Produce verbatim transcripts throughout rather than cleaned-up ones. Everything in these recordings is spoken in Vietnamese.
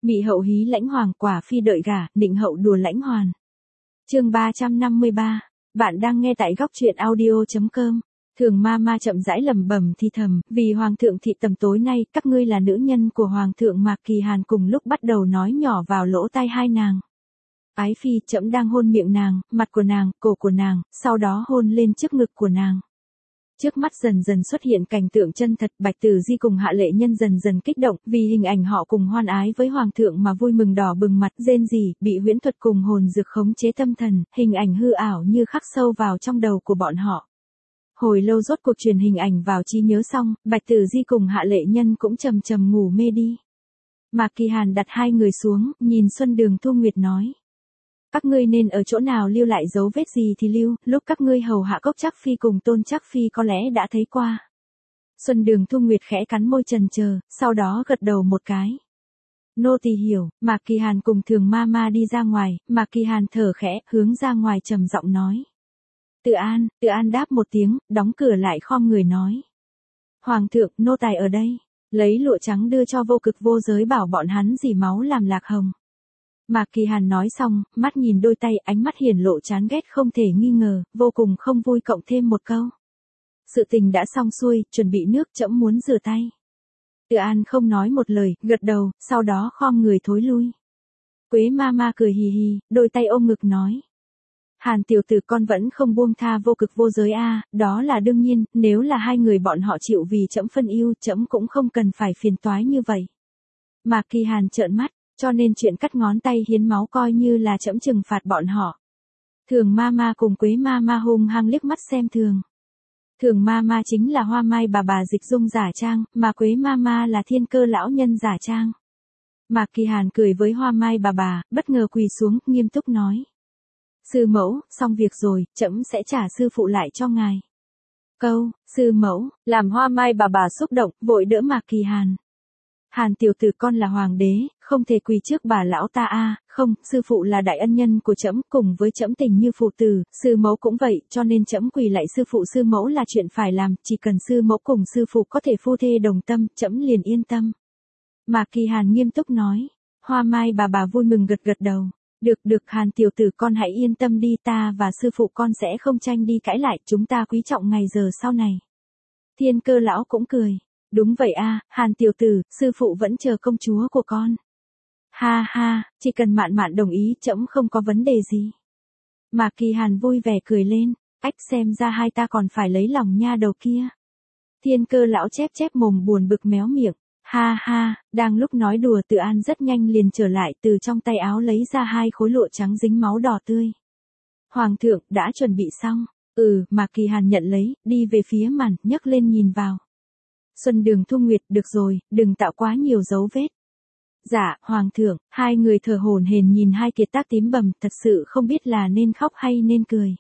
Mị hậu hí lãnh hoàng, quả phi đợi gả, định hậu đùa lãnh hoàn. Chương ba trăm năm mươi ba. Bạn đang nghe tại góc truyện audio chấm com. Thường ma ma chậm rãi lẩm bẩm thì thầm, vì hoàng thượng thị tầm tối nay, các ngươi là nữ nhân của hoàng thượng Mạc Kỳ Hàn cùng lúc bắt đầu nói nhỏ vào lỗ tai hai nàng. Ái phi, trẫm đang hôn miệng nàng, mặt của nàng, cổ của nàng, sau đó hôn lên trước ngực của nàng. Trước mắt dần dần xuất hiện cảnh tượng chân thật, Bạch Tử Di cùng Hạ Lệ Nhân dần dần kích động, vì hình ảnh họ cùng hoan ái với hoàng thượng mà vui mừng đỏ bừng mặt, rên rỉ, bị huyễn thuật cùng hồn dược khống chế tâm thần, hình ảnh hư ảo như khắc sâu vào trong đầu của bọn họ. Hồi lâu rốt cuộc truyền hình ảnh vào trí nhớ xong, Bạch Tử Di cùng Hạ Lệ Nhân cũng trầm trầm ngủ mê đi. Mạc Kỳ Hàn đặt hai người xuống, nhìn Xuân Đường Thu Nguyệt nói. Các ngươi nên ở chỗ nào lưu lại dấu vết gì thì lưu, lúc các ngươi hầu hạ Cốc Trác Phi cùng Tôn Trác Phi có lẽ đã thấy qua. Xuân Đường Thu Nguyệt khẽ cắn môi trần chờ, sau đó gật đầu một cái. Nô tỳ hiểu. Mạc Kỳ Hàn cùng Thường ma ma đi ra ngoài, Mạc Kỳ Hàn thở khẽ, hướng ra ngoài trầm giọng nói. Tự An, Tự An đáp một tiếng, đóng cửa lại khom người nói. Hoàng thượng, nô tài ở đây. Lấy lụa trắng đưa cho Vô Cực Vô Giới bảo bọn hắn dỉ máu làm lạc hồng. Mạc Kỳ Hàn nói xong, mắt nhìn đôi tay, ánh mắt hiển lộ chán ghét không thể nghi ngờ, vô cùng không vui cộng thêm một câu. Sự tình đã xong xuôi, chuẩn bị nước, trẫm muốn rửa tay. Tự An không nói một lời, gật đầu, sau đó khom người thối lui. Quế ma ma cười hì hì, đôi tay ôm ngực nói. Hàn tiểu tử, con vẫn không buông tha Vô Cực Vô Giới a, à, đó là đương nhiên, nếu là hai người bọn họ chịu vì trẫm phân ưu, trẫm cũng không cần phải phiền toái như vậy. Mạc Kỳ Hàn trợn mắt, cho nên chuyện cắt ngón tay hiến máu coi như là trẫm trừng phạt bọn họ. Thường ma ma cùng Quế ma ma hung hăng liếc mắt xem thường. Thường ma ma chính là Hoa Mai bà bà Dịch Dung giả trang, mà Quế ma ma là Thiên Cơ lão nhân giả trang. Mạc Kỳ Hàn cười với Hoa Mai bà bà, bất ngờ quỳ xuống, nghiêm túc nói. Sư mẫu, xong việc rồi, trẫm sẽ trả sư phụ lại cho ngài. Câu, sư mẫu, làm Hoa Mai bà bà xúc động, vội đỡ Mạc Kỳ Hàn. Hàn tiểu tử, con là hoàng đế, không thể quỳ trước bà lão ta a, à, không, sư phụ là đại ân nhân của trẫm, cùng với trẫm tình như phụ tử, sư mẫu cũng vậy, cho nên trẫm quỳ lại sư phụ sư mẫu là chuyện phải làm, chỉ cần sư mẫu cùng sư phụ có thể phu thê đồng tâm, trẫm liền yên tâm. Mạc Kỳ Hàn nghiêm túc nói. Hoa Mai bà bà vui mừng gật gật đầu. Được được Hàn tiểu tử, con hãy yên tâm đi, ta và sư phụ con sẽ không tranh đi cãi lại, chúng ta quý trọng ngày giờ sau này. Thiên Cơ lão cũng cười. Đúng vậy a, à, Hàn tiểu tử, sư phụ vẫn chờ công chúa của con. Ha ha, chỉ cần Mạn Mạn đồng ý, trẫm không có vấn đề gì. Mạc Kỳ Hàn vui vẻ cười lên, ách, xem ra hai ta còn phải lấy lòng nha đầu kia. Thiên Cơ lão chép chép mồm buồn bực méo miệng. Ha ha, đang lúc nói đùa, Tự An rất nhanh liền trở lại, từ trong tay áo lấy ra hai khối lụa trắng dính máu đỏ tươi. Hoàng thượng, đã chuẩn bị xong. Ừ, Mạc Kỳ Hàn nhận lấy, đi về phía màn, nhấc lên nhìn vào. Xuân Đường Thu Nguyệt, được rồi, đừng tạo quá nhiều dấu vết. Dạ, Hoàng thượng. Hai người thở hổn hển nhìn hai kiệt tác tím bầm, thật sự không biết là nên khóc hay nên cười.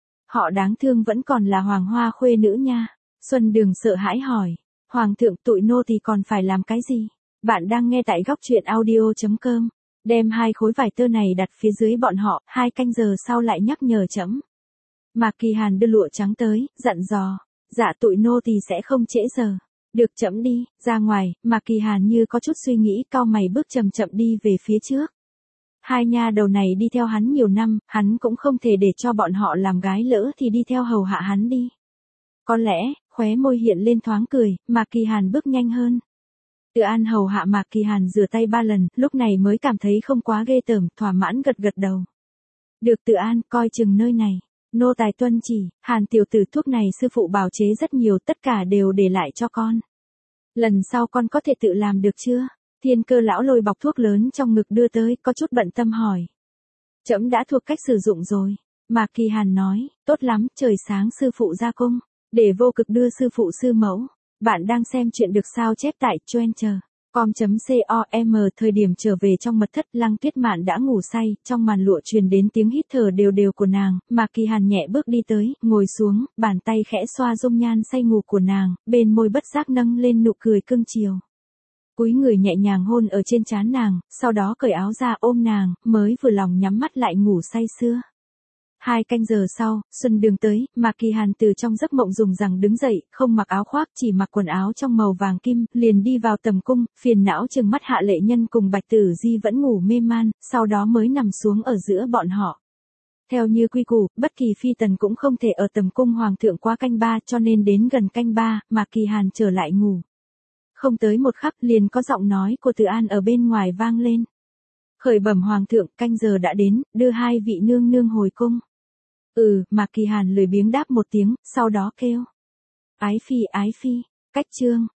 Họ đáng thương vẫn còn là Hoàng Hoa khuê nữ nha. Xuân Đường sợ hãi hỏi. Hoàng thượng, tụi nô thì còn phải làm cái gì? Bạn đang nghe tại góc truyện audio chấm com. Đem hai khối vải tơ này đặt phía dưới bọn họ, hai canh giờ sau lại nhắc nhở trẫm. Mạc Kỳ Hàn đưa lụa trắng tới, dặn dò. Dạ, tụi nô thì sẽ không trễ giờ. Được, trẫm đi. Ra ngoài, Mạc Kỳ Hàn như có chút suy nghĩ, cau mày bước chậm chậm đi về phía trước. Hai nha đầu này đi theo hắn nhiều năm, hắn cũng không thể để cho bọn họ làm gái lỡ thì đi theo hầu hạ hắn đi. Có lẽ, khóe môi hiện lên thoáng cười, Mạc Kỳ Hàn bước nhanh hơn. Tự An hầu hạ Mạc Kỳ Hàn rửa tay ba lần, lúc này mới cảm thấy không quá ghê tởm, thỏa mãn gật gật đầu. Được Tự An, coi chừng nơi này. Nô tài tuân chỉ. Hàn tiểu tử, thuốc này sư phụ bào chế rất nhiều, tất cả đều để lại cho con. Lần sau con có thể tự làm được chưa? Thiên Cơ lão lôi bọc thuốc lớn trong ngực đưa tới, có chút bận tâm hỏi. Trẫm đã thuộc cách sử dụng rồi. Mạc Kỳ Hàn nói, tốt lắm, trời sáng sư phụ ra cung. Để Vô Cực đưa sư phụ sư mẫu. Bạn đang xem chuyện được sao chép tại Twitter. com chấm com. Thời điểm trở về trong mật thất, Lăng Tuyết Mạn đã ngủ say, trong màn lụa truyền đến tiếng hít thở đều đều của nàng. Mạc Kỳ Hàn nhẹ bước đi tới, ngồi xuống, bàn tay khẽ xoa dung nhan say ngủ của nàng, bên môi bất giác nâng lên nụ cười cưng chiều. Cúi người nhẹ nhàng hôn ở trên trán nàng, sau đó cởi áo ra ôm nàng, mới vừa lòng nhắm mắt lại ngủ say sưa. Hai canh giờ sau, Xuân Đường tới, Mạc Kỳ Hàn từ trong giấc mộng dùng rằng đứng dậy, không mặc áo khoác, chỉ mặc quần áo trong màu vàng kim, liền đi vào tầm cung, phiền não trừng mắt Hạ Lệ Nhân cùng Bạch Tử Di vẫn ngủ mê man, sau đó mới nằm xuống ở giữa bọn họ. Theo như quy củ, bất kỳ phi tần cũng không thể ở tầm cung hoàng thượng qua canh ba, cho nên đến gần canh ba, Mạc Kỳ Hàn trở lại ngủ. Không tới một khắc liền có giọng nói của Từ An ở bên ngoài vang lên. Khởi bẩm hoàng thượng, canh giờ đã đến, đưa hai vị nương nương hồi cung. Ừ, Mạc Kỳ Hàn lười biếng đáp một tiếng, sau đó kêu. Ái phi, ái phi, cách chương.